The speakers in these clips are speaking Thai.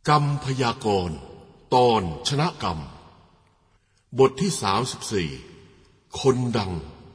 กรรมพยากรณ์ตอนชนะกรรมบทที่34คนดัง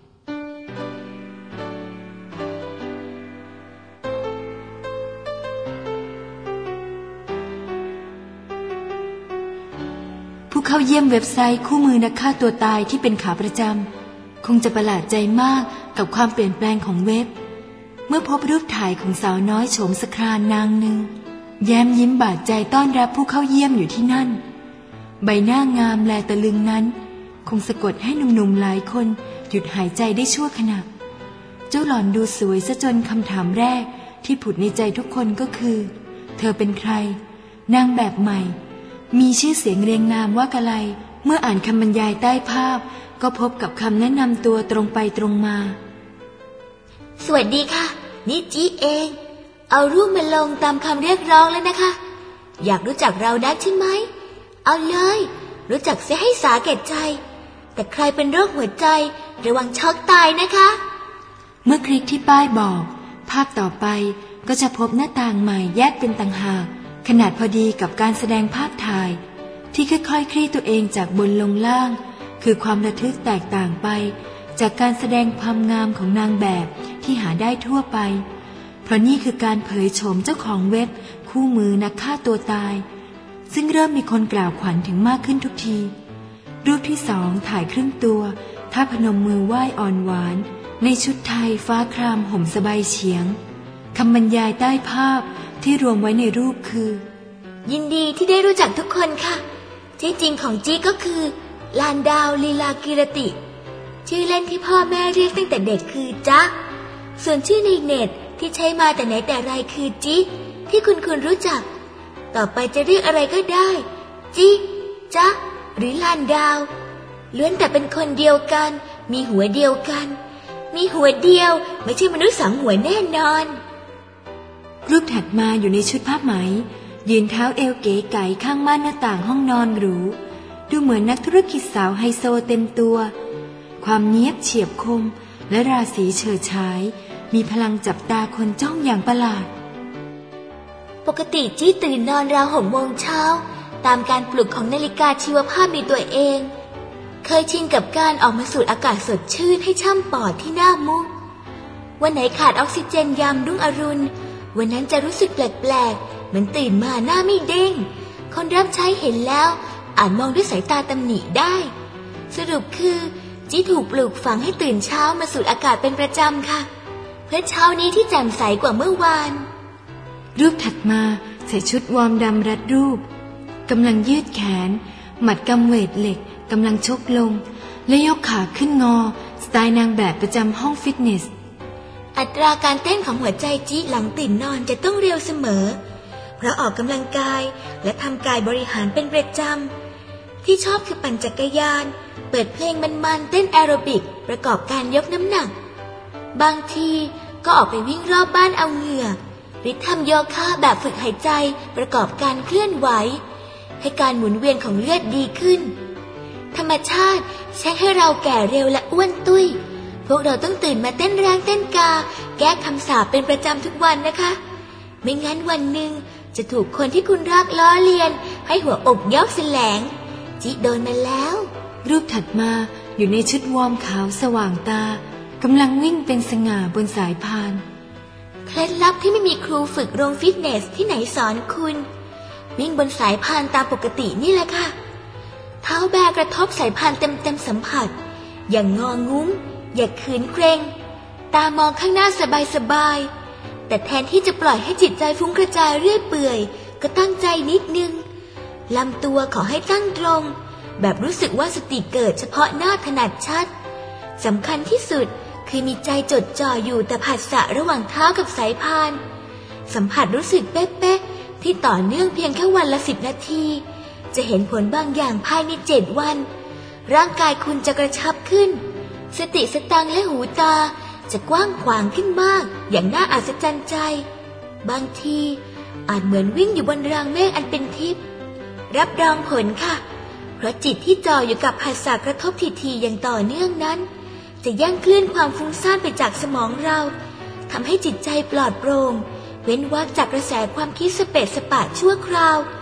ผู้เข้าเยี่ยมเว็บไซต์คู่มือนักฆ่าตัวตายที่เป็นขาประจำคงจะประหลาดใจมากกับความเปลี่ยนแปลงของเว็บเมื่อพบรูปถ่ายของสาวน้อยโฉมสครานนางหนึ่งแย้มยิ้มบาดใจต้อนรับผู้เข้าเยี่ยมอยู่ที่นั่นใบหน้างามแลตะลึงนั้นคงสะกดให้หนุ่มๆหลายคนหยุดหายใจได้ชั่วขณะเจ้าหล่อนดูสวยซะจนคำถามแรกที่ผุดในใจทุกคนก็คือเธอเป็นใครนางแบบใหม่มีชื่อเสียงเรียงนามว่ากะไลเมื่ออ่านคำบรรยายใต้ภาพก็พบกับคำแนะนำตัวตรงไปตรงมาสวัสดีค่ะนี่จีเองเอารูปมาลงตามคำเรียกร้องแล้วนะคะอยากรู้จักเรานักใช่ไหมเอาเลยรู้จักเสียให้สาแก่ใจแต่ใครเป็นโรคหัวใจระวังช็อกตายนะคะเมื่อคลิกที่ป้ายบอกภาพต่อไปก็จะพบหน้าต่างใหม่แยกเป็นต่างหากขนาดพอดีกับการแสดงภาพถ่ายที่ค่อยๆคลี่ตัวเองจากบนลงล่างคือความระทึกแตกต่างไปจากการแสดงความงามของนางแบบที่หาได้ทั่วไปเพราะนี่คือการเผยโฉมเจ้าของเว็บคู่มือนักฆ่าตัวตายซึ่งเริ่มมีคนกล่าวขวัญถึงมากขึ้นทุกทีรูปที่2ถ่ายครึ่งตัวท่าพนมมือไหว้อ่อนหวานในชุดไทยฟ้าครามห่มสบายเฉียงคำบรรยายใต้ภาพที่รวมไว้ในรูปคือยินดีที่ได้รู้จักทุกคนค่ะที่จริงของจี้ก็คือลานดาวลีลากิรติชื่อเล่นที่พ่อแม่เรียกตั้งแต่เด็กคือจ๊ะส่วนชื่อในเน็ตที่ใช้มาแต่ไหนแต่ไรคือจี้ที่คุณรู้จักต่อไปจะเรียกอะไรก็ได้จี้จ๊ะหรือลานดาวล้วนแต่เป็นคนเดียวกันมีหัวเดียวกันมีหัวเดียวไม่ใช่มนุษย์สองหัวแน่นอนรูปถัดมาอยู่ในชุดผ้าไหมยืนเท้าเอวเก๋ไก๋ข้างม่านหน้าต่างห้องนอนหรูดูเหมือนนักธุรกิจสาวไฮโซเต็มตัวความเนียบเฉียบคมและราศีเฉิดฉายมีพลังจับตาคนจ้องอย่างประหลาดปกติจี้ตื่นนอนราว6 โมงเช้าตามการปลุกของนาฬิกาชีวภาพในตัวเองเคยชินกับการออกมาสูดอากาศสดชื่นให้ช่ำปอดที่หน้ามุกวันไหนขาดออกซิเจนยามรุ่งอรุณวันนั้นจะรู้สึกแปลกๆเหมือนตื่นมาหน้าไม่เด้งคนรับใช้เห็นแล้วอาจมองด้วยสายตาตำหนิได้สรุปคือจี้ถูกปลูกฝังให้ตื่นเช้ามาสูดอากาศเป็นประจำค่ะเพื่อเช้านี้ที่แจ่มใสกว่าเมื่อวานรูปถัดมาใส่ชุดวอร์มดำรัดรูปกำลังยืดแขนหมัดกำเวทเหล็กกำลังชกลงและยกขาขึ้นงอสไตล์นางแบบประจำห้องฟิตเนสอัตราการเต้นของหัวใจจี้หลังตื่นนอนจะต้องเร็วเสมอเพราะออกกำลังกายและทำกายบริหารเป็นประจำที่ชอบคือปั่นจักรยานเปิดเพลงมันๆเต้นแอโรบิกประกอบการยกน้ำหนักบางทีก็ออกไปวิ่งรอบบ้านเอาเหงื่อหรือทำโยคะแบบฝึกหายใจประกอบการเคลื่อนไหวให้การหมุนเวียนของเลือดดีขึ้นธรรมชาติใช้ให้เราแก่เร็วและอ้วนตุ้ยพวกเราต้องตื่นมาเต้นแรงเต้นกาแก้คำสาปเป็นประจำทุกวันนะคะไม่งั้นวันหนึ่งจะถูกคนที่คุณรักล้อเลียนให้หัวอกยอกแสลงจิโดนมาแล้วรูปถัดมาอยู่ในชุดวอร์มขาวสว่างตากำลังวิ่งเป็นสง่าบนสายพานเคล็ดลับที่ไม่มีครูฝึกโรงฟิตเนสที่ไหนสอนคุณวิ่งบนสายพานตามปกตินี่แหละค่ะเท้าแบกระทบสายพานเต็มสัมผัสอย่างงองุ้มอย่าขืนเกรงตามองข้างหน้าสบายๆแต่แทนที่จะปล่อยให้จิตใจฟุ้งกระจายเรื่อยเปื่อยก็ตั้งใจนิดนึงลำตัวขอให้ตั้งตรงแบบรู้สึกว่าสติเกิดเฉพาะหน้าถนัดชัดสำคัญที่สุดคือมีใจจดจ่ออยู่แต่ผัสสะระหว่างเท้ากับสายพานสัมผัสรู้สึกเป๊ะๆที่ต่อเนื่องเพียงแค่วันละ10 นาทีจะเห็นผลบางอย่างภายใน7 วันร่างกายคุณจะกระชับขึ้นสติสตังและหูตาจะกว้างขวางขึ้นมากอย่างน่าอัศจรรย์ใจบางทีอาจเหมือนวิ่งอยู่บนรางเมฆอันเป็นทิพย์รับรองผลค่ะเพราะจิตที่จ่ออยู่กับผัสสะกระทบทีๆอย่างต่อเนื่องนั้นจะย่างเคลื่อนความฟุ้งซ่านไปจากสมองเราทำให้จิตใจปลอดโปร่งเว้นวรรคจากกระแสความคิดสเปะสปะชั่วคราว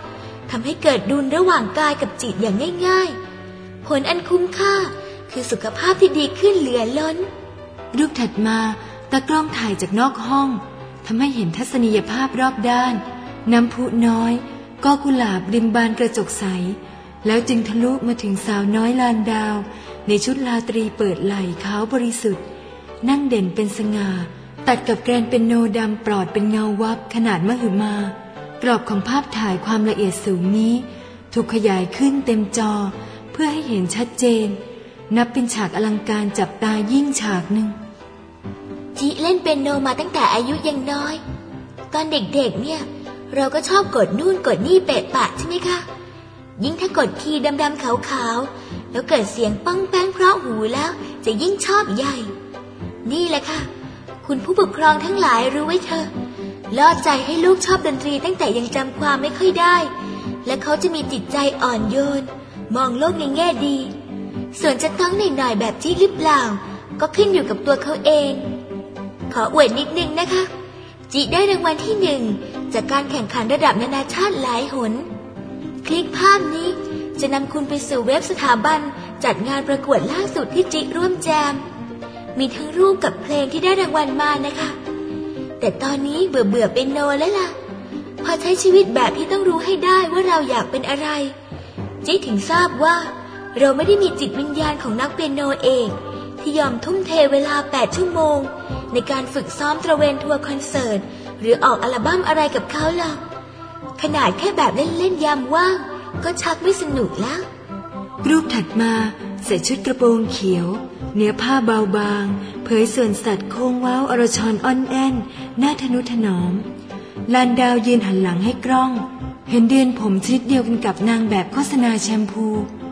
ทำให้เกิดดุลระหว่างกายกับจิตอย่างง่ายๆผลอันคุ้มค่าคือสุขภาพที่ดีขึ้นเหลือล้นรูปถัดมาตากล้องถ่ายจากนอกห้องทำให้เห็นทัศนียภาพรอบด้านน้ำพุน้อยก็กุหลาบริมบานกระจกใสแล้วจึงทะลุมาถึงสาวน้อยลานดาวในชุดราตรีเปิดไหล่ขาวบริสุทธิ์นั่งเด่นเป็นสง่าตัดกับแกรนเปียโนดำปลอดเป็นเงาวับขนาดมหึมากรอบของภาพถ่ายความละเอียดสูงนี้ถูกขยายขึ้นเต็มจอเพื่อให้เห็นชัดเจนนับเป็นฉากอลังการจับตายิ่งฉากหนึ่งจิเล่นเปียโนมาตั้งแต่อายุยังน้อยตอนเด็กๆเนี่ยเราก็ชอบกดนู่นกดนี่เปะปะใช่ไหมคะยิ่งถ้ากดคีย์ดำๆขาวๆแล้วเกิดเสียงปังแป้งเพราะหูแล้วจะยิ่งชอบใหญ่นี่แหละค่ะคุณผู้ปกครองทั้งหลายรู้ไว้เถอะล่อใจให้ลูกชอบดนตรีตั้งแต่ยังจำความไม่ค่อยได้และเขาจะมีจิตใจอ่อนโยนมองโลกในแง่ดีส่วนจะต้องหน่อยๆแบบจี้หรือเปล่าก็ขึ้นอยู่กับตัวเขาเองขออวดนิดนึงนะคะจิได้รางวัลที่1จากการแข่งขันระดับนานาชาติหลายหนคลิกภาพนี้จะนำคุณไปสู่เว็บสถาบันจัดงานประกวดล่าสุดที่จิร่วมแจมมีทั้งรูปกับเพลงที่ได้รางวัลมานะคะแต่ตอนนี้เบื่อเปียโนแล้วล่ะพอใช้ชีวิตแบบที่ต้องรู้ให้ได้ว่าเราอยากเป็นอะไรจิถึงทราบว่าเราไม่ได้มีจิตวิญญาณของนักเปียโนเอกที่ยอมทุ่มเทเวลา8 ชั่วโมงในการฝึกซ้อมตระเวนทัวร์คอนเสิร์ตหรือออกอัลบั้มอะไรกับเขาหรอกขนาดแค่แบบเล่นๆยามว่างก็ชักไม่สนุกแล้วรูปถัดมาใส่ชุดกระโปรงเขียวเนื้อผ้าเบาบางเผยส่วนสัตว์โค้งเว้าอรชรอ่อนแอนน่าทนุถนอมลานดาวยืนหันหลังให้กล้องเห็นเดือนผมชนิดเดียวกันกับนางแบบโฆษณาแชมพู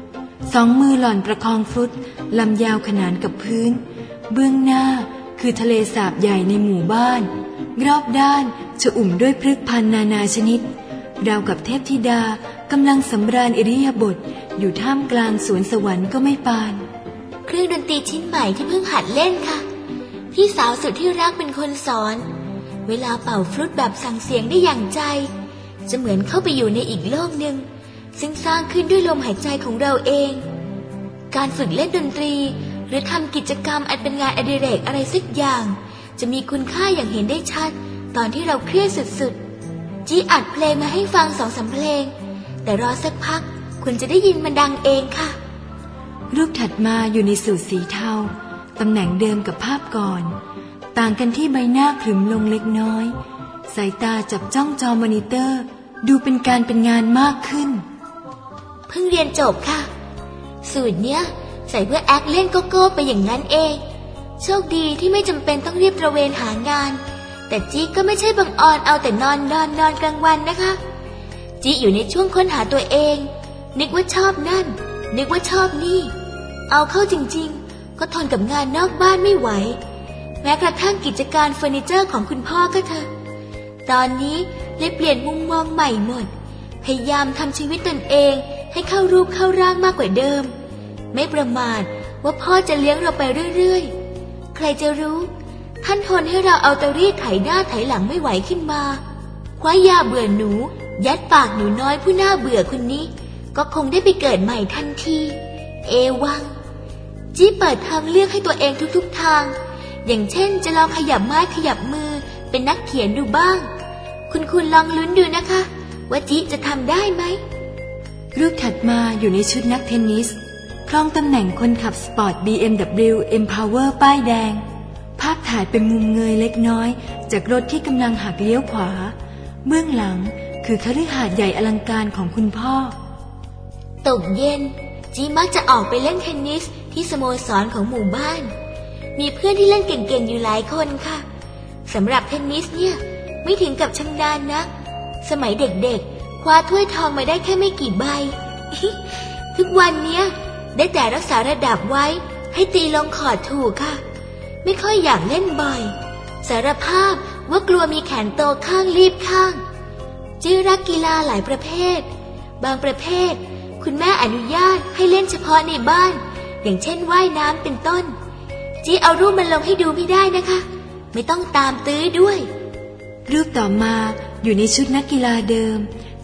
2 มือหล่อนประคองฟลุตลำยาวขนานกับพื้นเบื้องหน้าคือทะเลสาบใหญ่ในหมู่บ้านรอบด้านจะอุ่มด้วยพฤกษ์พันธุ์นานาชนิดราวกับเทพธิดากำลังสำราญอิริยาบถอยู่ท่ามกลางสวนสวรรค์ก็ไม่ปานเครื่องดนตรีชิ้นใหม่ที่เพิ่งหัดเล่นค่ะพี่สาวสุดที่รักเป็นคนสอนเวลาเป่าฟลุตแบบสั่งเสียงได้อย่างใจจะเหมือนเข้าไปอยู่ในอีกโลกหนึ่งซึ่งสร้างขึ้นด้วยลมหายใจของเราเองการฝึกเล่นดนตรีหรือทำกิจกรรมอันเป็นงานอดิเรกอะไรสักอย่างจะมีคุณค่าอย่างเห็นได้ชัดตอนที่เราเครียดสุดๆจี้อัดเพลงมาให้ฟัง2-3 เพลงแต่รอสักพักคุณจะได้ยินมันดังเองค่ะรูปถัดมาอยู่ในสูทสีเทาตำแหน่งเดิมกับภาพก่อนต่างกันที่ใบหน้าขรึมลงเล็กน้อยสายตาจับจ้องจอมอนิเตอร์ดูเป็นการเป็นงานมากขึ้นเพิ่งเรียนจบค่ะสูตรเนี้ยใส่เพื่อแอคเล่นโกโก้ไปอย่างนั้นเองโชคดีที่ไม่จำเป็นต้องรีบตระเวนหางานแต่จี้ก็ไม่ใช่บังออนเอาแต่นอนกลางวันนะคะจี้อยู่ในช่วงค้นหาตัวเองนึกว่าชอบนั่นนึกว่าชอบนี่เอาเข้าจริงๆก็ทนกับงานนอกบ้านไม่ไหวแม้กระทั่งกิจการเฟอร์นิเจอร์ของคุณพ่อก็เถอะตอนนี้เลยเปลี่ยนมุมมองใหม่หมดพยายามทำชีวิตตนเองให้เข้ารูปเข้าร่างมากกว่าเดิมไม่ประมาทว่าพ่อจะเลี้ยงเราไปเรื่อยๆใครจะรู้ท่านทนให้เราเอาตะรีดไถหน้าไถหลังไม่ไหวขึ้นมาคว้ายาเบื่อหนูยัดปากหนูน้อยผู้น่าเบื่อคนนี้ก็คงได้ไปเกิดใหม่ทันทีเอวังจี้เปิดทางเลือกให้ตัวเองทุกๆทางอย่างเช่นจะลองขยับไม้ขยับมือเป็นนักเขียนดูบ้างคุณลองลุ้นดูนะคะว่าจี้จะทำได้ไหมรูปถัดมาอยู่ในชุดนักเทนนิสครองตำแหน่งคนขับสปอร์ต BMW Empower ป้ายแดงภาพถ่ายเป็นมุมเงยเล็กน้อยจากรถที่กำลังหักเลี้ยวขวาเบื้องหลังคือคฤหาสน์ใหญ่อลังการของคุณพ่อตกเย็นจีมักจะออกไปเล่นเทนนิสที่สโมสรของหมู่บ้านมีเพื่อนที่เล่นเก่งๆอยู่หลายคนค่ะสำหรับเทนนิสเนี่ยไม่ถึงกับชำนาญนักสมัยเด็กๆคว้าถ้วยทองมาได้แค่ไม่กี่ใบ ทุกวันเนี้ยได้แต่รักษาระดับไว้ให้ตีลงคอร์ตถูกค่ะไม่ค่อยอยากเล่นบ่อยสารภาพว่ากลัวมีแขนโตข้างรีบข้างจีรักกีฬาหลายประเภทบางประเภทคุณแม่อนุญาตให้เล่นเฉพาะในบ้านอย่างเช่นว่ายน้ำเป็นต้นจีเอารูปมันลงให้ดูไม่ได้นะคะไม่ต้องตามตื้อด้วยรูปต่อมาอยู่ในชุดนักกีฬาเดิม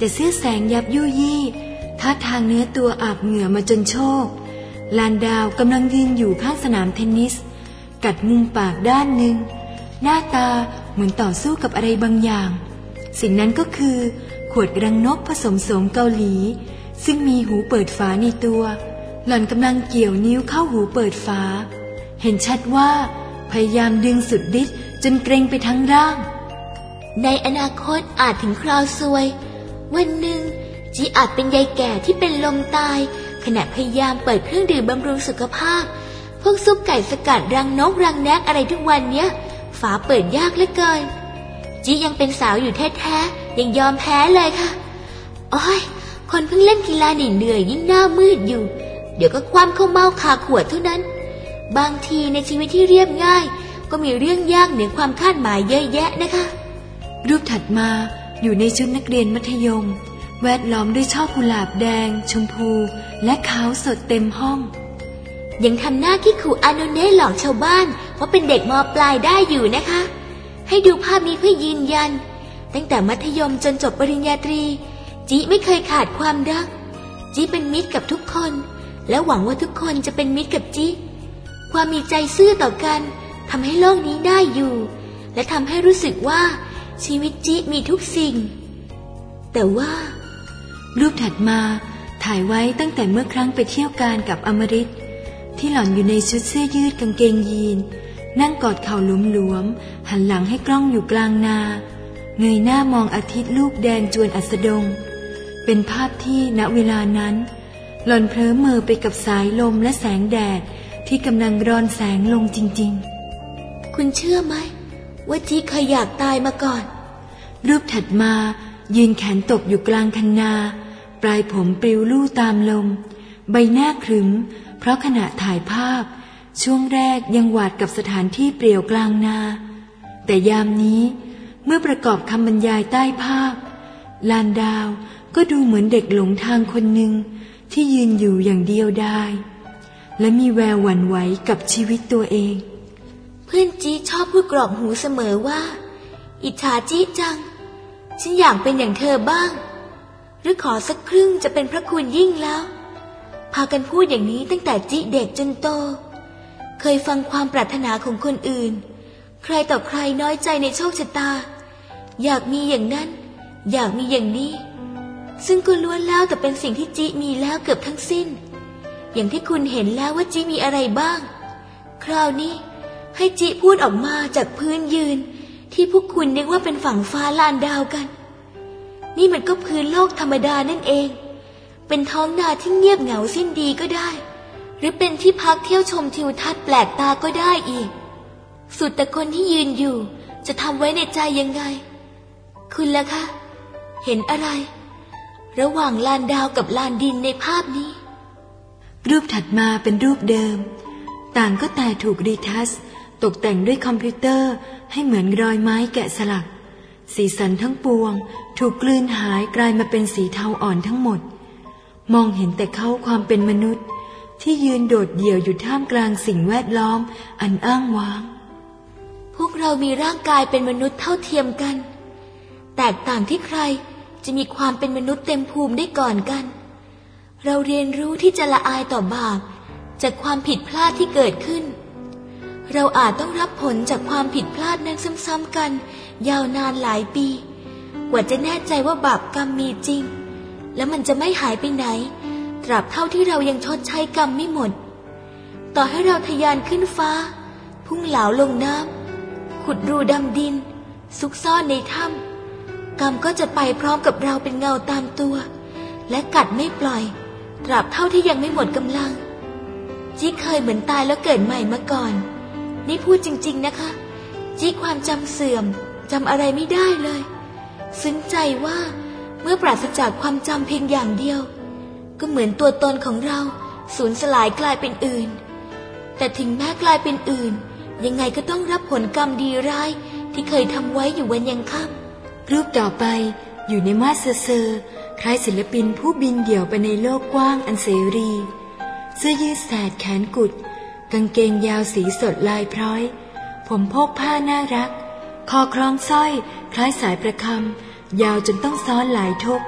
แต่เสื้อแสงยับยุยี่ท่าทางเนื้อตัวอาบเหงื่อมาจนโชกลานดาวกำลังยืนอยู่ข้างสนามเทนนิสกัดมุมปากด้านหนึ่งหน้าตาเหมือนต่อสู้กับอะไรบางอย่างสิ่งนั้นก็คือขวดรังนกผสมโสมเกาหลีซึ่งมีหูเปิดฝาในตัวหล่อนกำลังเกี่ยวนิ้วเข้าหูเปิดฝาเห็นชัดว่าพยายามดึงสุดฤทธิ์จนเกร็งไปทั้งร่างในอนาคตอาจถึงคราวซวยวันหนึ่งจีอาจเป็นยายแก่ที่เป็นลมตายขณะพยายามเปิดเครื่องดื่มบำรุงสุขภาพพวกซุปไก่สกัดรังนกรังแนกอะไรทุกวันเนี้ยฝาเปิดยากเหลือเกินจียังเป็นสาวอยู่แท้ๆยังยอมแพ้เลยค่ะโอ้ยคนเพิ่งเล่นกีฬาเหนื่อยยิ่งหน้ามืดอยู่เดี๋ยวก็คว่ำเข้าเมาคาขวดเท่านั้นบางทีในชีวิตที่เรียบง่ายก็มีเรื่องยากเหนือความคาดหมายเยอะแยะนะคะรูปถัดมาอยู่ในชุดนักเรียนมัธยมแวดล้อมด้วยช่อกุหลาบแดงชมพูและขาวสดเต็มห้องยังทำหน้าขี้ขู่อาโนเน่หลอกชาวบ้านว่าเป็นเด็กม.ปลายได้อยู่นะคะให้ดูภาพนี้เพื่อยืนยันตั้งแต่มัธยมจนจบปริญญาตรีจีไม่เคยขาดความรักจีเป็นมิตรกับทุกคนและหวังว่าทุกคนจะเป็นมิตรกับจีความมีใจซื่อต่อกันทำให้โลกนี้ได้อยู่และทำให้รู้สึกว่าชีวิตจีมีทุกสิ่งแต่ว่ารูปถัดมาถ่ายไว้ตั้งแต่เมื่อครั้งไปเที่ยวการกับอมฤตที่หล่อนอยู่ในชุดเสื้อยืดกางเกงยีนนั่งกอดเข่าหลวมๆหันหลังให้กล้องอยู่กลางนาเงยหน้ามองอาทิตย์ลูกแดงจวนอัสดงเป็นภาพที่ณเวลานั้นหล่อนเพลิ้มเมอไปกับสายลมและแสงแดดที่กำลังรอนแสงลงจริงๆคุณเชื่อไหมว่าจีเคยอยากตายมาก่อนรูปถัดมายืนแขนตกอยู่กลางคันนาปลายผมปลิวลู่ตามลมใบหน้าครึ้มเพราะขณะถ่ายภาพช่วงแรกยังหวาดกับสถานที่เปลี่ยวกลางนาแต่ยามนี้เมื่อประกอบคำบรรยายใต้ภาพลานดาวก็ดูเหมือนเด็กหลงทางคนหนึ่งที่ยืนอยู่อย่างเดียวดายและมีแววหวั่นไหวกับชีวิตตัวเองเพื่อนจีชอบพูดกรอกหูเสมอว่าอิจฉาจีจังฉันอยากเป็นอย่างเธอบ้างหรือขอสักครึ่งจะเป็นพระคุณยิ่งแล้วพากันพูดอย่างนี้ตั้งแต่จีเด็กจนโตเคยฟังความปรารถนาของคนอื่นใครต่อใครน้อยใจในโชคชะตาอยากมีอย่างนั้นอยากมีอย่างนี้ซึ่งก็ล้วนแล้วแต่เป็นสิ่งที่จีมีแล้วเกือบทั้งสิ้นอย่างที่คุณเห็นแล้วว่าจีมีอะไรบ้างคราวนี้ให้จีพูดออกมาจากพื้นยืนที่พวกคุณนึกว่าเป็นฝั่งฟ้าลานดาวกันนี่มันก็พื้นโลกธรรมดานั่นเองเป็นท้องนาที่เงียบเหงาสิ้นดีก็ได้หรือเป็นที่พักเที่ยวชมทิวทัศน์แปลกตาก็ได้อีกสุดแต่คนที่ยืนอยู่จะทำไว้ในใจยังไงคุณล่ะคะเห็นอะไรระหว่างลานดาวกับลานดินในภาพนี้รูปถัดมาเป็นรูปเดิมต่างก็แต่ถูกรีทัชตกแต่งด้วยคอมพิวเตอร์ให้เหมือนรอยไม้แกะสลักสีสันทั้งปวงถูกกลืนหายกลายมาเป็นสีเทาอ่อนทั้งหมดมองเห็นแต่เขาความเป็นมนุษย์ที่ยืนโดดเดี่ยวอยู่ท่ามกลางสิ่งแวดล้อมอันอ้างว้างพวกเรามีร่างกายเป็นมนุษย์เท่าเทียมกันแตกต่างที่ใครจะมีความเป็นมนุษย์เต็มภูมิได้ก่อนกันเราเรียนรู้ที่จะละอายต่อบาปจากความผิดพลาดที่เกิดขึ้นเราอาจต้องรับผลจากความผิดพลาดนั้นซ้ำๆกันยาวนานหลายปีกว่าจะแน่ใจว่าบาปกรรมมีจริงและมันจะไม่หายไปไหนตราบเท่าที่เรายังชดใช้กรรมไม่หมดต่อให้เราทะยานขึ้นฟ้าพุ่งเหลาลงน้ำขุดรูดำดินซุกซ่อนในถ้ำกรรมก็จะไปพร้อมกับเราเป็นเงาตามตัวและกัดไม่ปล่อยตราบเท่าที่ยังไม่หมดกำลังจีเคยเหมือนตายแล้วเกิดใหม่มาก่อนนี่พูดจริงๆนะคะจีความจำเสื่อมจำอะไรไม่ได้เลยซึ้งใจว่าเมื่อปราศจากความจำเพียงอย่างเดียวก็เหมือนตัวตนของเราสูญสลายกลายเป็นอื่นแต่ถึงแม้กลายเป็นอื่นยังไงก็ต้องรับผลกรรมดีร้ายที่เคยทำไว้อยู่วันยังค่ำรูปต่อไปอยู่ในมาสเซอร์คล้ายศิลปินผู้บินเดี่ยวไปในโลกกว้างอันเสรีเสื้อยืดแสดแขนกุดกางเกงยาวสีสดลายพร้อยผมพกผ้าน่ารักคอคล้องสร้อยคล้ายสายประคำยาวจนต้องซ้อนหลายทบ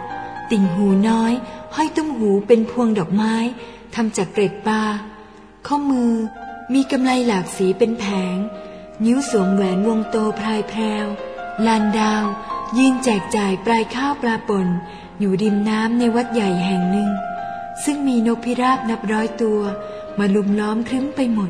ติ่งหูน้อยห้อยตุ้มหูเป็นพวงดอกไม้ทำจากเกล็ดปลาข้อมือมีกำไลหลากสีเป็นแผงนิ้วสวมแหวนวงโตพลายแพรวลานดาวยืนแจกจ่ายปลายข้าวปลาป่นอยู่ริมน้ำในวัดใหญ่แห่งหนึ่งซึ่งมีนกพิราบนับร้อยตัวมาลุมล้อมครึ้มไปหมด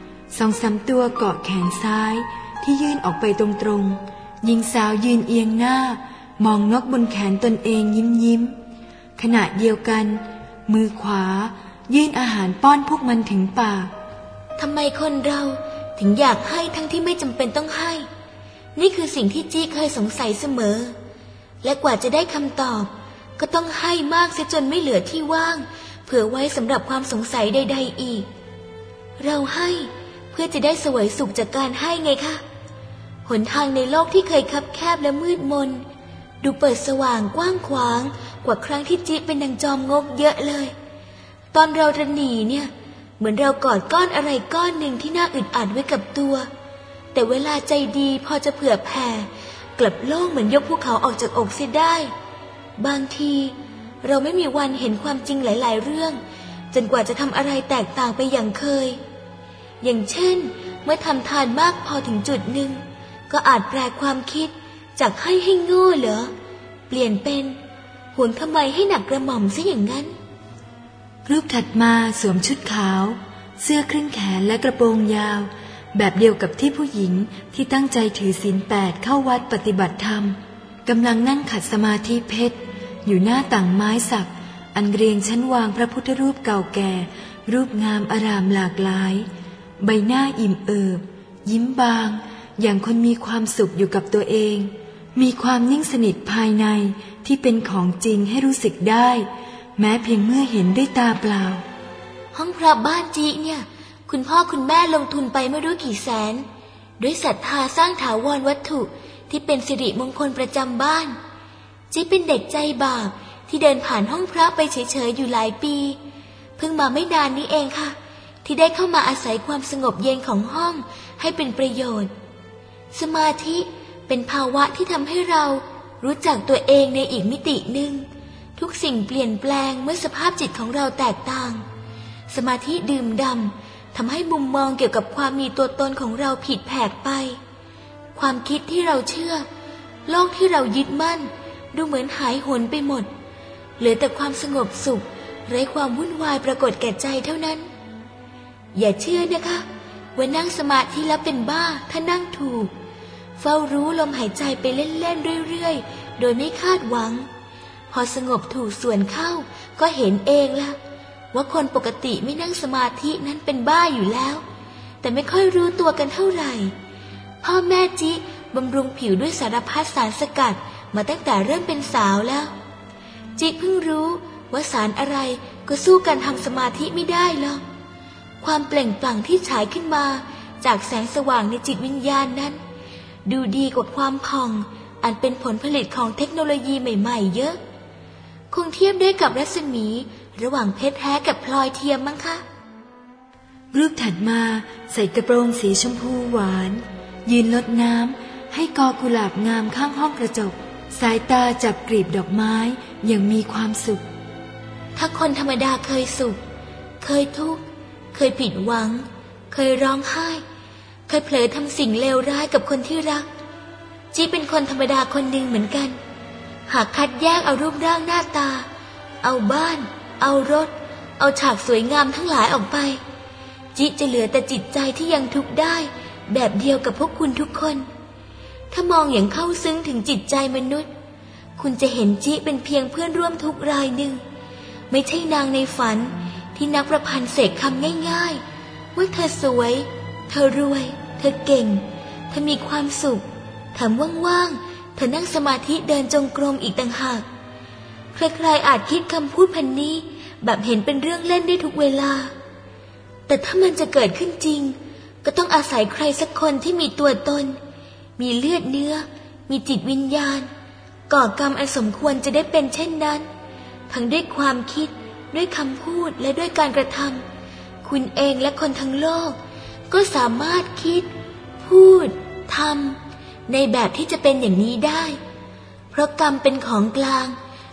2-3 ตัวเกาะแขนซ้ายที่ยื่นออกไปตรงๆหญิงสาวยืนเอียงหน้ามองนกบนแขนตนเองยิ้มขณะเดียวกันมือขวายื่นอาหารป้อนพวกมันถึงปากทำไมคนเราถึงอยากให้ทั้งที่ไม่จำเป็นต้องให้นี่คือสิ่งที่จี้เคยสงสัยเสมอและกว่าจะได้คำตอบก็ต้องให้มากเสียจนไม่เหลือที่ว่างเผื่อไว้สำหรับความสงสัยใดๆอีกเราให้เพื่อจะได้เสวยสุขจากการให้ไงคะหนทางในโลกที่เคยคับแคบและมืดมนดูเปิดสว่างกว้างขวางกว่าครั้งที่จี้เป็นนางจอมงกเยอะเลยตอนเราจะหนีเนี่ยเหมือนเรากอดก้อนอะไรก้อนหนึ่งที่น่าอึดอัดไว้กับตัวแต่เวลาใจดีพอจะเผื่อแผ่กลับโล่งเหมือนยกภูเขาออกจากอกเสียได้บางทีเราไม่มีวันเห็นความจริงหลายๆเรื่องจนกว่าจะทำอะไรแตกต่างไปอย่างเคยอย่างเช่นเมื่อทำทานมากพอถึงจุดหนึ่งก็อาจแปลความคิดจากให้โง่เหรอเปลี่ยนเป็นหวนทำไมให้หนักกระหม่อมซะอย่างนั้นรูปถัดมาสวมชุดขาวเสื้อครึ่งแขนและกระโปรงยาวแบบเดียวกับที่ผู้หญิงที่ตั้งใจถือศีล 8เข้าวัดปฏิบัติธรรมกำลังนั่งขัดสมาธิเพชรอยู่หน้าต่างไม้สักอันเรียงชั้นวางพระพุทธรูปเก่าแก่รูปงามอารามหลากหลายใบหน้าอิ่มเอิบยิ้มบางอย่างคนมีความสุขอยู่กับตัวเองมีความนิ่งสนิทภายในที่เป็นของจริงให้รู้สึกได้แม้เพียงเมื่อเห็นด้วยตาเปล่าห้องพระบ้านจีเนี่ยคุณพ่อคุณแม่ลงทุนไปไม่รู้กี่แสนด้วยศรัทธาสร้างถาวรวัตถุที่เป็นสิริมงคลประจำบ้านจีเป็นเด็กใจบาปที่เดินผ่านห้องพระไปเฉยๆอยู่หลายปีเพิ่งมาไม่นานนี้เองค่ะที่ได้เข้ามาอาศัยความสงบเย็นของห้องให้เป็นประโยชน์สมาธิเป็นภาวะที่ทำให้เรารู้จักตัวเองในอีกมิติหนึ่งทุกสิ่งเปลี่ยนแปลงเมื่อสภาพจิตของเราแตกต่างสมาธิดื่มด่ำทำให้มุมมองเกี่ยวกับความมีตัวตนของเราผิดแผกไปความคิดที่เราเชื่อโลกที่เรายึดมั่นดูเหมือนหายหันไปหมดเหลือแต่ความสงบสุขไร้ความวุ่นวายปรากฏแก่ใจเท่านั้นอย่าเชื่อนะคะว่านั่งสมาธิแล้วเป็นบ้าถ้านั่งถูกเฝ้ารู้ลมหายใจไปเล่นๆเรื่อยๆโดยไม่คาดหวังพอสงบถูกส่วนเข้าก็เห็นเองละว่าคนปกติไม่นั่งสมาธินั้นเป็นบ้าอยู่แล้วแต่ไม่ค่อยรู้ตัวกันเท่าไหร่พ่อแม่จิบำรุงผิวด้วยสารพัดสารสกัดมาตั้งแต่เริ่มเป็นสาวแล้วจิเพิ่งรู้ว่าสารอะไรก็สู้การทำสมาธิไม่ได้หรอกความเปล่งปลั่งที่ฉายขึ้นมาจากแสงสว่างในจิตวิญญาณนั้นดูดีกว่าความผ่องอันเป็นผลผลิตของเทคโนโลยีใหม่ๆเยอะคงเทียบได้กับรัศมีระหว่างเพชรแท้กับพลอยเทียมมั้งคะรูปถัดมาใส่กระโปรงสีชมพูหวานยืนรดน้ำให้กอกุหลาบงามข้างห้องกระจกสายตาจับกลีบดอกไม้อย่างมีความสุขถ้าคนธรรมดาเคยสุขเคยทุกข์เคยผิดหวังเคยร้องไห้เคยเผลอทำสิ่งเลวร้ายกับคนที่รักจีเป็นคนธรรมดาคนหนึ่งเหมือนกันหากคัดแยกเอารูปร่างหน้าตาเอาบ้านเอารถเอาฉากสวยงามทั้งหลายออกไปจิจะเหลือแต่จิตใจที่ยังทุกข์ได้แบบเดียวกับพวกคุณทุกคนถ้ามองอย่างเข้าซึ้งถึงจิตใจมนุษย์คุณจะเห็นจิเป็นเพียงเพื่อนร่วมทุกข์รายหนึ่งไม่ใช่นางในฝันที่นักประพันธ์เสกคำง่ายๆว่าเธอสวยเธอรวยเธอเก่งเธอมีความสุขแถมว่างๆเธอนั่งสมาธิเดินจงกรมอีกต่างหากใครๆอาจคิดคำพูดพันนี้แบบเห็นเป็นเรื่องเล่นได้ทุกเวลาแต่ถ้ามันจะเกิดขึ้นจริงก็ต้องอาศัยใครสักคนที่มีตัวตนมีเลือดเนื้อมีจิตวิญญาณก่อกรรมอันสมควรจะได้เป็นเช่นนั้นทั้งด้วยความคิดด้วยคำพูดและด้วยการกระทำคุณเองและคนทั้งโลกก็สามารถคิดพูดทำในแบบที่จะเป็นอย่างนี้ได้เพราะกรรมเป็นของกลาง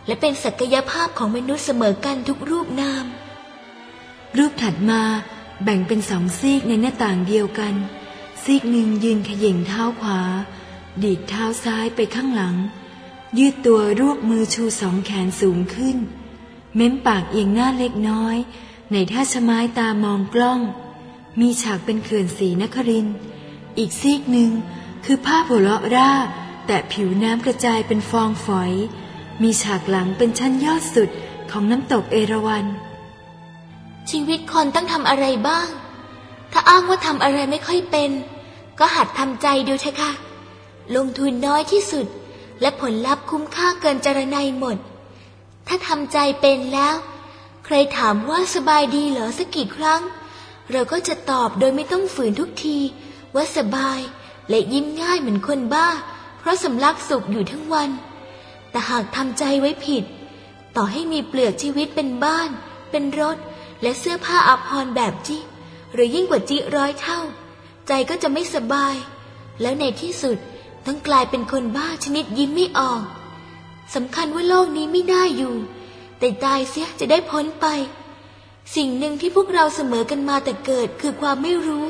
และเป็นศักยภาพของมนุษย์เสมอกันทุกรูปนามรูปถัดมาแบ่งเป็นสองซีกในหน้าต่างเดียวกันซีกหนึ่งยืนเขย่งเท้าขวาดีดเท้าซ้ายไปข้างหลังยืดตัวรวบมือชูสองแขนสูงขึ้นเม้มปากเอียงหน้าเล็กน้อยในท่าชะม้ายตามองกล้องมีฉากเป็นเขื่อนศรีนครินทร์อีกซีกหนึ่งคือภาพหัวเราะร่าแต่ผิวน้ำกระจายเป็นฟองฝอยมีฉากหลังเป็นชั้นยอดสุดของน้ำตกเอราวัณชีวิตคนต้องทำอะไรบ้างถ้าอ้างว่าทำอะไรไม่ค่อยเป็นก็หัดทำใจดูเถอะค่ะลงทุนน้อยที่สุดและผลลัพธ์คุ้มค่าเกินจรนัยหมดถ้าทำใจเป็นแล้วใครถามว่าสบายดีเหรอสักกี่ครั้งเราก็จะตอบโดยไม่ต้องฝืนทุกทีว่าสบายและยิ้มง่ายเหมือนคนบ้าเพราะสำลักสุขอยู่ทั้งวันแต่หากทำใจไว้ผิดต่อให้มีเปลือกชีวิตเป็นบ้านเป็นรถและเสื้อผ้าอาภรณ์แบบจิหรือยิ่งกว่าจิ100 เท่าใจก็จะไม่สบายแล้วในที่สุดต้องกลายเป็นคนบ้าชนิดยิ้มไม่ออกสำคัญว่าโลกนี้ไม่ได้อยู่แต่ตายเสียจะได้พ้นไปสิ่งหนึ่งที่พวกเราเสมอกันมาแต่เกิดคือความไม่รู้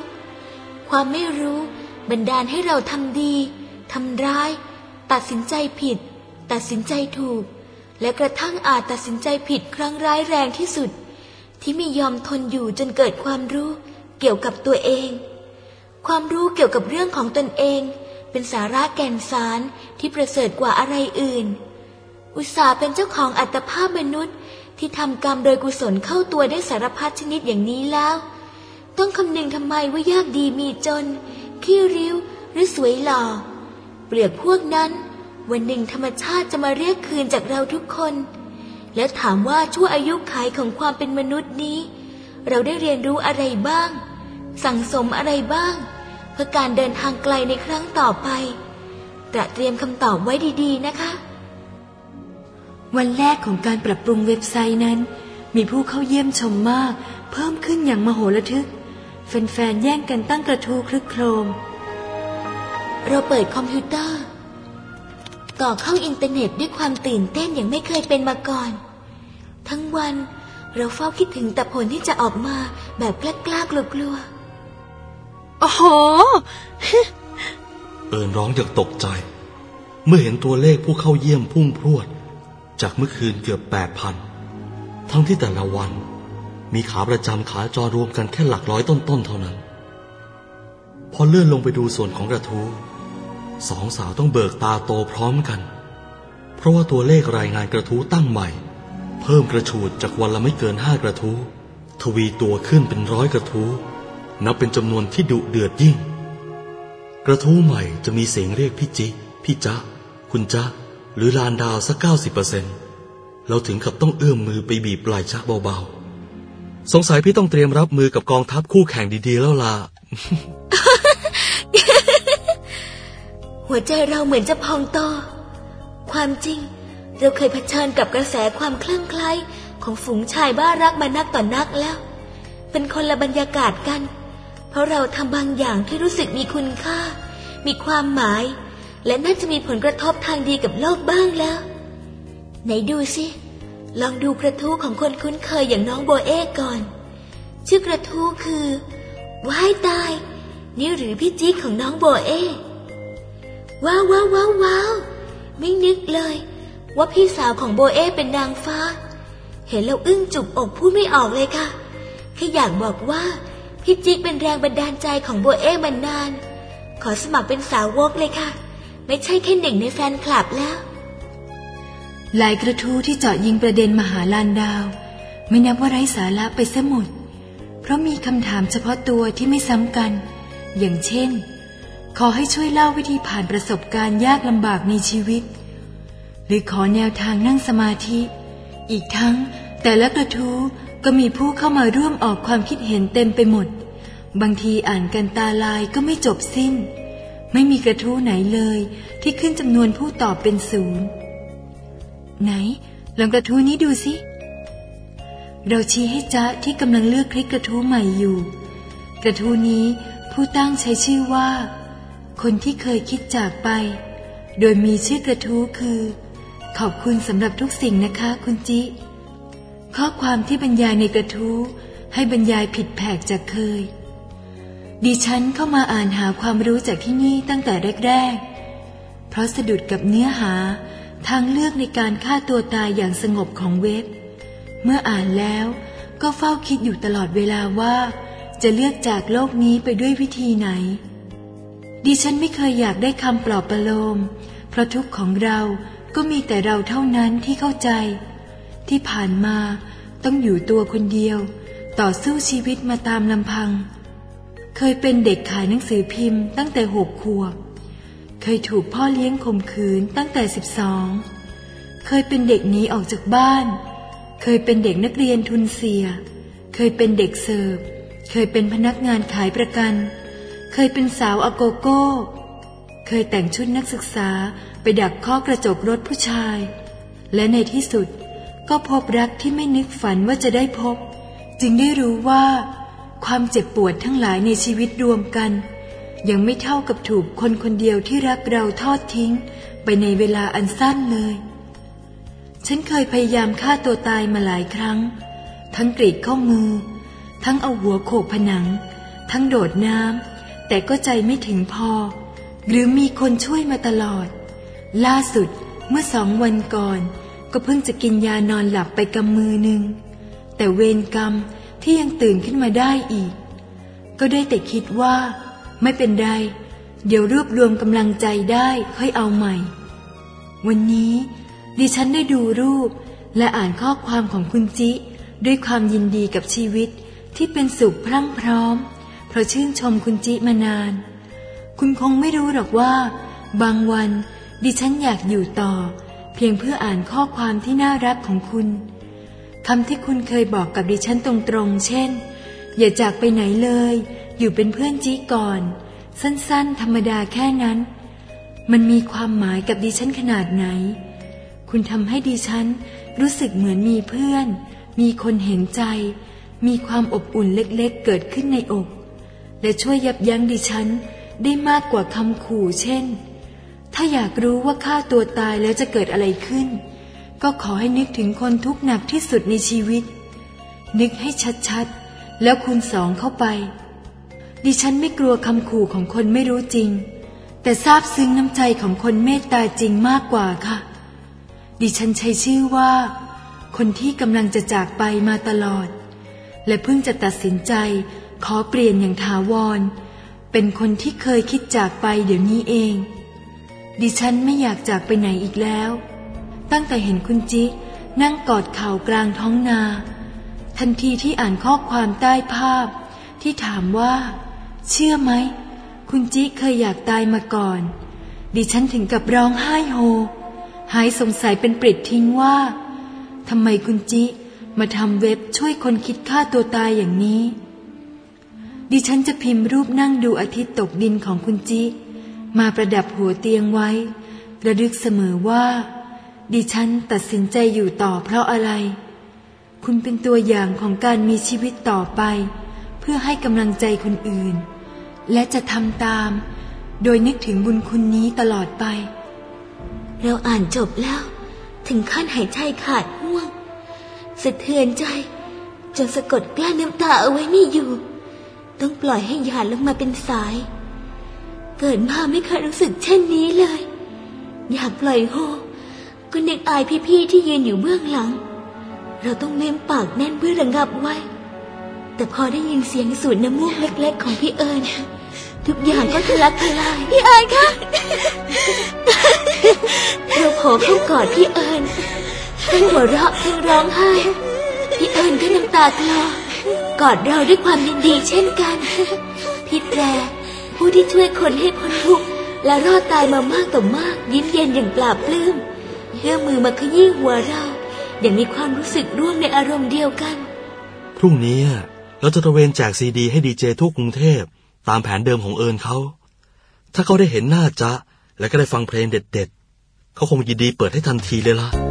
บันดาลให้เราทำดีทำร้ายตัดสินใจผิดตัดสินใจถูกและกระทั่งอาจตัดสินใจผิดครั้งร้ายแรงที่สุดที่ไม่ยอมทนอยู่จนเกิดความรู้เกี่ยวกับตัวเองความรู้เกี่ยวกับเรื่องของตนเองเป็นสาระแก่นสารที่ประเสริฐกว่าอะไรอื่นอุตส่าห์เป็นเจ้าของอัตภาพมนุษย์ที่ทำกรรมโดยกุศลเข้าตัวได้สารพัดชนิดอย่างนี้แล้วต้องคำนึงทำไมว่ายากดีมีจนขี้ริ้วหรือสวยหล่อเปลือกพวกนั้นวันหนึ่งธรรมชาติจะมาเรียกคืนจากเราทุกคนแล้วถามว่าชั่วอายุขัยของความเป็นมนุษย์นี้เราได้เรียนรู้อะไรบ้างสั่งสมอะไรบ้างเพื่อการเดินทางไกลในครั้งต่อไปเตรียมคำตอบไว้ดีๆนะคะวันแรกของการปรับปรุงเว็บไซต์นั้นมีผู้เข้าเยี่ยมชมมากเพิ่มขึ้นอย่างมโหฬารทึกแฟนๆแย่งกันตั้งกระทู้ครึกโครมเราเปิดคอมพิวเตอร์ต่อเข้าอินเทอร์เน็ตด้วยความตื่นเต้นอย่างไม่เคยเป็นมาก่อนทั้งวันเราเฝ้าคิดถึงแต่ผลที่จะออกมาแบบกล้าๆกลัวๆโอ้โหร้องอย่างตกใจเมื่อเห็นตัวเลขผู้เข้าเยี่ยมพุ่งพรวดจากเมื่อคืนเกือบ 8,000 ทั้งที่แต่ละวันมีขาประจำขาจรรวมกันแค่หลักร้อยต้นๆเท่านั้นพอเลื่อนลงไปดูส่วนของกระทู้สองสาวต้องเบิกตาโตพร้อมกันเพราะว่าตัวเลขรายงานกระทู้ตั้งใหม่เพิ่มกระฉูดจากวันละไม่เกิน5 กระทู้ทวีตัวขึ้นเป็น100 กระทู้นับเป็นจำนวนที่ดุเดือดยิ่งกระทู้ใหม่จะมีเสียงเรียกพี่จิพี่จ๊ะคุณจ๊ะหรือลานดาวสัก 90% เราถึงกับต้องเอื้อมมือไปบีบปลายชักเบาๆสงสัยพี่ต้องเตรียมรับมือกับกองทัพคู่แข่งดีๆแล้วล่ะหัวใจเราเหมือนจะพองโตความจริงเราเคยเผชิญกับกระแสความคลั่งไคล้ของฝูงชายบ้ารักมานักต่อนักแล้วเป็นคนละบรรยากาศกันเพราะเราทำบางอย่างที่รู้สึกมีคุณค่ามีความหมายและน่าจะมีผลกระทบทางดีกับโลกบ้างแล้วไหนดูสิลองดูกระทู้ของคนคุ้นเคยอย่างน้องโบเอ้ก่อนชื่อกระทู้คือว้ายตายนี่หรือพี่จิ๊กของน้องโบเอ้ว้าวว้าวว้าวว้าวไม่นึกเลยว่าพี่สาวของโบเอ้เป็นนางฟ้าเห็นแล้วอึ้งจุบอกพูดไม่ออกเลยค่ะแค่อยากบอกว่าพี่จิ๊กเป็นแรงบันดาลใจของโบเอ้มานานขอสมัครเป็นสาวกเลยค่ะไม่ใช่แค่หนึ่งในแฟนคลับแล้วหลายกระทู้ที่เจาะยิงประเด็นมหาลานดาวไม่นับว่าไร้สาระไปซะหมดเพราะมีคำถามเฉพาะตัวที่ไม่ซ้ำกันอย่างเช่นขอให้ช่วยเล่าวิธีผ่านประสบการณ์ยากลำบากในชีวิตหรือขอแนวทางนั่งสมาธิอีกทั้งแต่ละกระทู้ก็มีผู้เข้ามาร่วมออกความคิดเห็นเต็มไปหมดบางทีอ่านกันตาลายก็ไม่จบสิ้นไม่มีกระทู้ไหนเลยที่ขึ้นจำนวนผู้ตอบเป็น0ไหนลองกระทู้นี้ดูสิเราชี้ให้จ๊ะที่กำลังเลือกคลิกกระทู้ใหม่อยู่กระทู้นี้ผู้ตั้งใช้ชื่อว่าคนที่เคยคิดจากไปโดยมีชื่อกระทู้คือขอบคุณสำหรับทุกสิ่งนะคะคุณจิข้อความที่บรรยายในกระทู้ให้บรรยายผิดแผกจากเคยดิฉันเข้ามาอ่านหาความรู้จากที่นี่ตั้งแต่แรกๆเพราะสะดุดกับเนื้อหาทางเลือกในการฆ่าตัวตายอย่างสงบของเว็บเมื่ออ่านแล้วก็เฝ้าคิดอยู่ตลอดเวลาว่าจะเลือกจากโลกนี้ไปด้วยวิธีไหนดิฉันไม่เคยอยากได้คำปลอบประโลมเพราะทุกข์ของเราก็มีแต่เราเท่านั้นที่เข้าใจที่ผ่านมาต้องอยู่ตัวคนเดียวต่อสู้ชีวิตมาตามลำพังเคยเป็นเด็กขายหนังสือพิมพ์ตั้งแต่6 ขวบเคยถูกพ่อเลี้ยงข่มขืนตั้งแต่12เคยเป็นเด็กหนีออกจากบ้านเคยเป็นเด็กนักเรียนทุนเสียเคยเป็นเด็กเสิร์ฟเคยเป็นพนักงานขายประกันเคยเป็นสาวอโกโก้เคยแต่งชุดนักศึกษาไปดักเคาะกระจกรถผู้ชายและในที่สุดก็พบรักที่ไม่นึกฝันว่าจะได้พบจึงได้รู้ว่าความเจ็บปวดทั้งหลายในชีวิตรวมกันยังไม่เท่ากับถูกคนคนเดียวที่รักเราทอดทิ้งไปในเวลาอันสั้นเลยฉันเคยพยายามฆ่าตัวตายมาหลายครั้งทั้งกรีดข้อมือทั้งเอาหัวโขกผนังทั้งโดดน้ำแต่ก็ใจไม่ถึงพอหรือมีคนช่วยมาตลอดล่าสุดเมื่อ2 วันก่อนก็เพิ่งจะกินยานอนหลับไปกำมือหนึ่งแต่เวรกรรมที่ยังตื่นขึ้นมาได้อีกก็ได้แต่คิดว่าไม่เป็นไรเดี๋ยวรวบรวมกำลังใจได้ค่อยเอาใหม่วันนี้ดิฉันได้ดูรูปและอ่านข้อความของคุณจิด้วยความยินดีกับชีวิตที่เป็นสุขพรั่งพร้อมเพราะชื่นชมคุณจิมานานคุณคงไม่รู้หรอกว่าบางวันดิฉันอยากอยู่ต่อเพียงเพื่ออ่านข้อความที่น่ารักของคุณคำที่คุณเคยบอกกับดิฉันตรงๆเช่นอย่าจากไปไหนเลยอยู่เป็นเพื่อนจิก่อนสั้นๆธรรมดาแค่นั้นมันมีความหมายกับดิฉันขนาดไหนคุณทำให้ดิฉันรู้สึกเหมือนมีเพื่อนมีคนเห็นใจมีความอบอุ่นเล็กๆเกิดขึ้นในอกและช่วยยับยั้งดิฉันได้มากกว่าคำขู่เช่นถ้าอยากรู้ว่าฆ่าตัวตายแล้วจะเกิดอะไรขึ้นก็ขอให้นึกถึงคนทุกข์หนักที่สุดในชีวิตนึกให้ชัดๆแล้วคูณ2เข้าไปดิฉันไม่กลัวคำขู่ของคนไม่รู้จริงแต่ซาบซึ้งน้ำใจของคนเมตตาจริงมากกว่าค่ะดิฉันใช้ชื่อว่าคนที่กำลังจะจากไปมาตลอดและเพิ่งจะตัดสินใจขอเปลี่ยนอย่างถาวรเป็นคนที่เคยคิดจากไปเดี๋ยวนี้เองดิฉันไม่อยากจากไปไหนอีกแล้วตั้งแต่เห็นคุณจินั่งกอดเข่ากลางท้องนาทันทีที่อ่านข้อความใต้ภาพที่ถามว่าเชื่อไหมคุณจิเคยอยากตายมาก่อนดิฉันถึงกับร้องไห้โฮหายสงสัยเป็นปริดทิ้งว่าทำไมคุณจิมาทำเว็บช่วยคนคิดฆ่าตัวตายอย่างนี้ดิฉันจะพิมพ์รูปนั่งดูอาทิตย์ตกดินของคุณจิมาประดับหัวเตียงไว้ระลึกเสมอว่าดิฉันตัดสินใจอยู่ต่อเพราะอะไรคุณเป็นตัวอย่างของการมีชีวิตต่อไปเพื่อให้กำลังใจคนอื่นและจะทำตามโดยนึกถึงบุญคุณนี้ตลอดไปเราอ่านจบแล้วถึงขั้นหายใจขาดห่วงสะเทือนใจจนสะกดกลั้นน้ำตาเอาไว้ไม่อยู่ต้องปล่อยให้หยาดลงมาเป็นสายเกิดมาไม่เคยรู้สึกเช่นนี้เลยอยากปล่อยโฮก็นึกอายพี่ๆที่ยืนอยู่เบื้องหลังเราต้องเม้มปากแน่นเพื่อระงับไว้แต่พอได้ยินเสียงสูดน้ำมูกเล็กๆของพี่เอิญทุกอย่างก็ทะลักทลายพี่เอิญคะเราโผล่เข้ากอดพี่เอิญทั้งหัวเราะทั้งร้องไห้พี่เอิญก็น้ำตาคลอกอดเราด้วยความยินดีเช่นกันพี่แตรผู้ที่ช่วยคนให้พ้นทุกข์และรอดตายมามากต่อมากยิ้มเย็นอย่างปลาบปลื้มเอื้อมมือมาขยี้หัวเราอย่างมีความรู้สึกร่วมในอารมณ์เดียวกันพรุ่งนี้เราจะตระเวนแจกซีดีให้ดีเจทั่วกรุงเทพตามแผนเดิมของเอิญเขาถ้าเขาได้เห็นหน้าจ๊ะและก็ได้ฟังเพลงเด็ดๆเขาคงยินดีเปิดให้ทันทีเลยล่ะ